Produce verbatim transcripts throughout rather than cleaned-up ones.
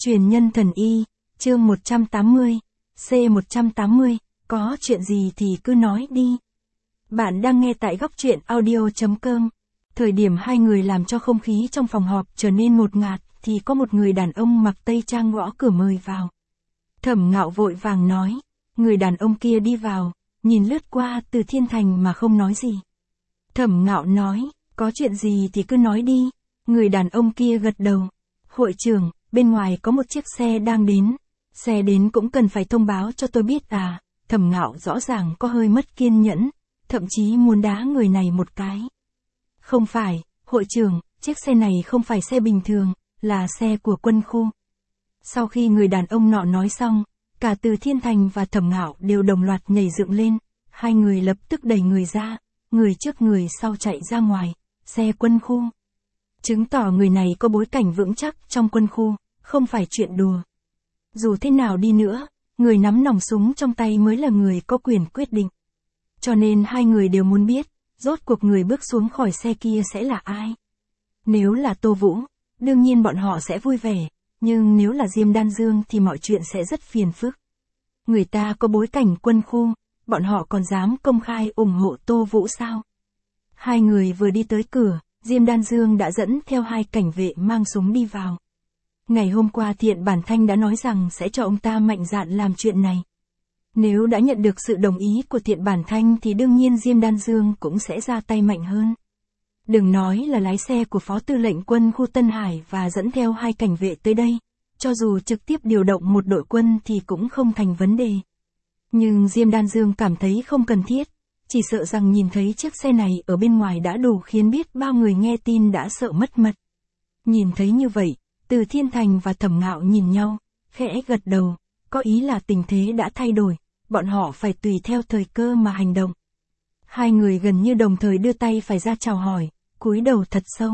Truyền nhân thần y, chương một trăm tám mươi, C một trăm tám mươi, có chuyện gì thì cứ nói đi. Bạn đang nghe tại góc truyện audio chấm com. Thời điểm hai người làm cho không khí trong phòng họp trở nên ngột ngạt, thì có một người đàn ông mặc tây trang gõ cửa mời vào. Thẩm Ngạo vội vàng nói, người đàn ông kia đi vào, nhìn lướt qua Từ Thiên Thành mà không nói gì. Thẩm Ngạo nói, có chuyện gì thì cứ nói đi. Người đàn ông kia gật đầu. Hội trưởng, bên ngoài có một chiếc xe đang đến. Xe đến cũng cần phải thông báo cho tôi biết à. Thẩm Ngạo rõ ràng có hơi mất kiên nhẫn, thậm chí muốn đá người này một cái. Không phải, hội trưởng, chiếc xe này không phải xe bình thường, là xe của quân khu. Sau khi người đàn ông nọ nói xong, cả Từ Thiên Thành và Thẩm Ngạo đều đồng loạt nhảy dựng lên. Hai người lập tức đẩy người ra, người trước người sau chạy ra ngoài, xe quân khu. Chứng tỏ người này có bối cảnh vững chắc trong quân khu, không phải chuyện đùa. Dù thế nào đi nữa, người nắm nòng súng trong tay mới là người có quyền quyết định. Cho nên hai người đều muốn biết, rốt cuộc người bước xuống khỏi xe kia sẽ là ai. Nếu là Tô Vũ, đương nhiên bọn họ sẽ vui vẻ, nhưng nếu là Diêm Đan Dương thì mọi chuyện sẽ rất phiền phức. Người ta có bối cảnh quân khu, bọn họ còn dám công khai ủng hộ Tô Vũ sao? Hai người vừa đi tới cửa, Diêm Đan Dương đã dẫn theo hai cảnh vệ mang súng đi vào. Ngày hôm qua Thiện Bản Thanh đã nói rằng sẽ cho ông ta mạnh dạn làm chuyện này. Nếu đã nhận được sự đồng ý của Thiện Bản Thanh thì đương nhiên Diêm Đan Dương cũng sẽ ra tay mạnh hơn. Đừng nói là lái xe của Phó Tư lệnh quân khu Tân Hải và dẫn theo hai cảnh vệ tới đây, cho dù trực tiếp điều động một đội quân thì cũng không thành vấn đề. Nhưng Diêm Đan Dương cảm thấy không cần thiết, chỉ sợ rằng nhìn thấy chiếc xe này ở bên ngoài đã đủ khiến biết bao người nghe tin đã sợ mất mật. Nhìn thấy như vậy, Từ Thiên Thành và Thẩm Ngạo nhìn nhau, khẽ gật đầu, có ý là tình thế đã thay đổi, bọn họ phải tùy theo thời cơ mà hành động. Hai người gần như đồng thời đưa tay phải ra chào hỏi, cúi đầu thật sâu.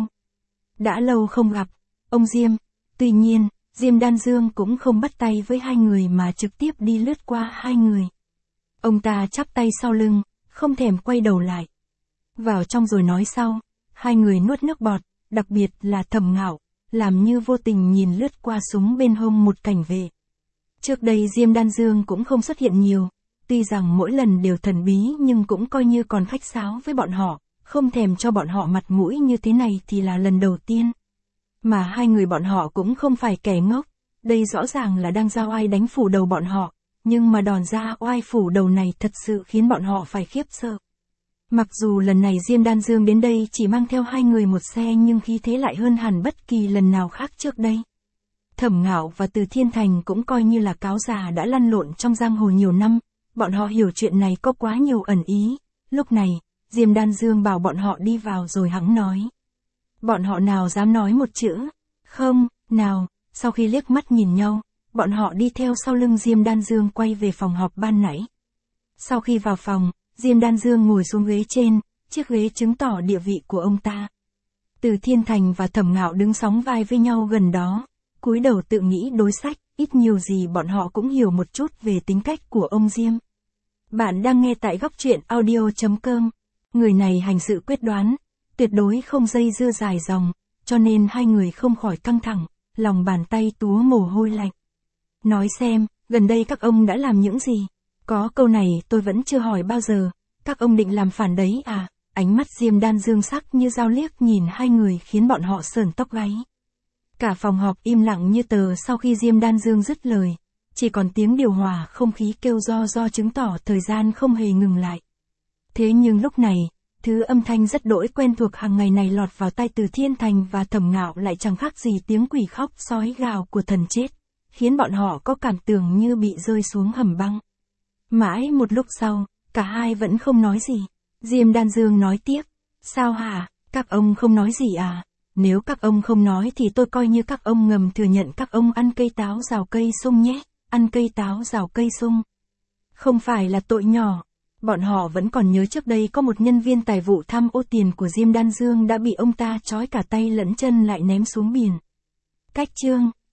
Đã lâu không gặp, ông Diêm. Tuy nhiên, Diêm Đan Dương cũng không bắt tay với hai người mà trực tiếp đi lướt qua hai người. Ông ta chắp tay sau lưng, không thèm quay đầu lại. Vào trong rồi nói sau, hai người nuốt nước bọt, đặc biệt là Thẩm Ngạo, làm như vô tình nhìn lướt qua súng bên hông một cảnh vệ. Trước đây Diêm Đan Dương cũng không xuất hiện nhiều, tuy rằng mỗi lần đều thần bí nhưng cũng coi như còn khách sáo với bọn họ, không thèm cho bọn họ mặt mũi như thế này thì là lần đầu tiên. Mà hai người bọn họ cũng không phải kẻ ngốc, đây rõ ràng là đang giao oai đánh phủ đầu bọn họ, nhưng mà đòn ra oai phủ đầu này thật sự khiến bọn họ phải khiếp sợ. Mặc dù lần này Diêm Đan Dương đến đây chỉ mang theo hai người một xe nhưng khí thế lại hơn hẳn bất kỳ lần nào khác trước đây. Thẩm Ngạo và Từ Thiên Thành cũng coi như là cáo già đã lăn lộn trong giang hồ nhiều năm, bọn họ hiểu chuyện này có quá nhiều ẩn ý. Lúc này, Diêm Đan Dương bảo bọn họ đi vào rồi hắng nói. Bọn họ nào dám nói một chữ, không, nào, sau khi liếc mắt nhìn nhau, bọn họ đi theo sau lưng Diêm Đan Dương quay về phòng họp ban nãy. Sau khi vào phòng, Diêm Đan Dương ngồi xuống ghế trên, chiếc ghế chứng tỏ địa vị của ông ta. Từ Thiên Thành và Thẩm Ngạo đứng sóng vai với nhau gần đó, cúi đầu tự nghĩ đối sách, ít nhiều gì bọn họ cũng hiểu một chút về tính cách của ông Diêm. Bạn đang nghe tại góc truyện audio chấm com. Người này hành sự quyết đoán, tuyệt đối không dây dưa dài dòng, cho nên hai người không khỏi căng thẳng, lòng bàn tay túa mồ hôi lạnh. Nói xem, gần đây các ông đã làm những gì? Có câu này tôi vẫn chưa hỏi bao giờ, các ông định làm phản đấy à? Ánh mắt Diêm Đan Dương sắc như dao liếc nhìn hai người khiến bọn họ sởn tóc gáy. Cả phòng họp im lặng như tờ sau khi Diêm Đan Dương dứt lời, chỉ còn tiếng điều hòa không khí kêu do do chứng tỏ thời gian không hề ngừng lại. Thế nhưng lúc này, thứ âm thanh rất đỗi quen thuộc hàng ngày này lọt vào tai Từ Thiên Thành và Thẩm Ngạo lại chẳng khác gì tiếng quỷ khóc sói gào của thần chết, khiến bọn họ có cảm tưởng như bị rơi xuống hầm băng. Mãi một lúc sau, cả hai vẫn không nói gì. Diêm Đan Dương nói tiếp, sao hả, các ông không nói gì à? Nếu các ông không nói thì tôi coi như các ông ngầm thừa nhận các ông ăn cây táo rào cây sung nhé, ăn cây táo rào cây sung. Không phải là tội nhỏ. Bọn họ vẫn còn nhớ trước đây có một nhân viên tài vụ tham ô tiền của Diêm Đan Dương đã bị ông ta trói cả tay lẫn chân lại ném xuống biển. Cách chương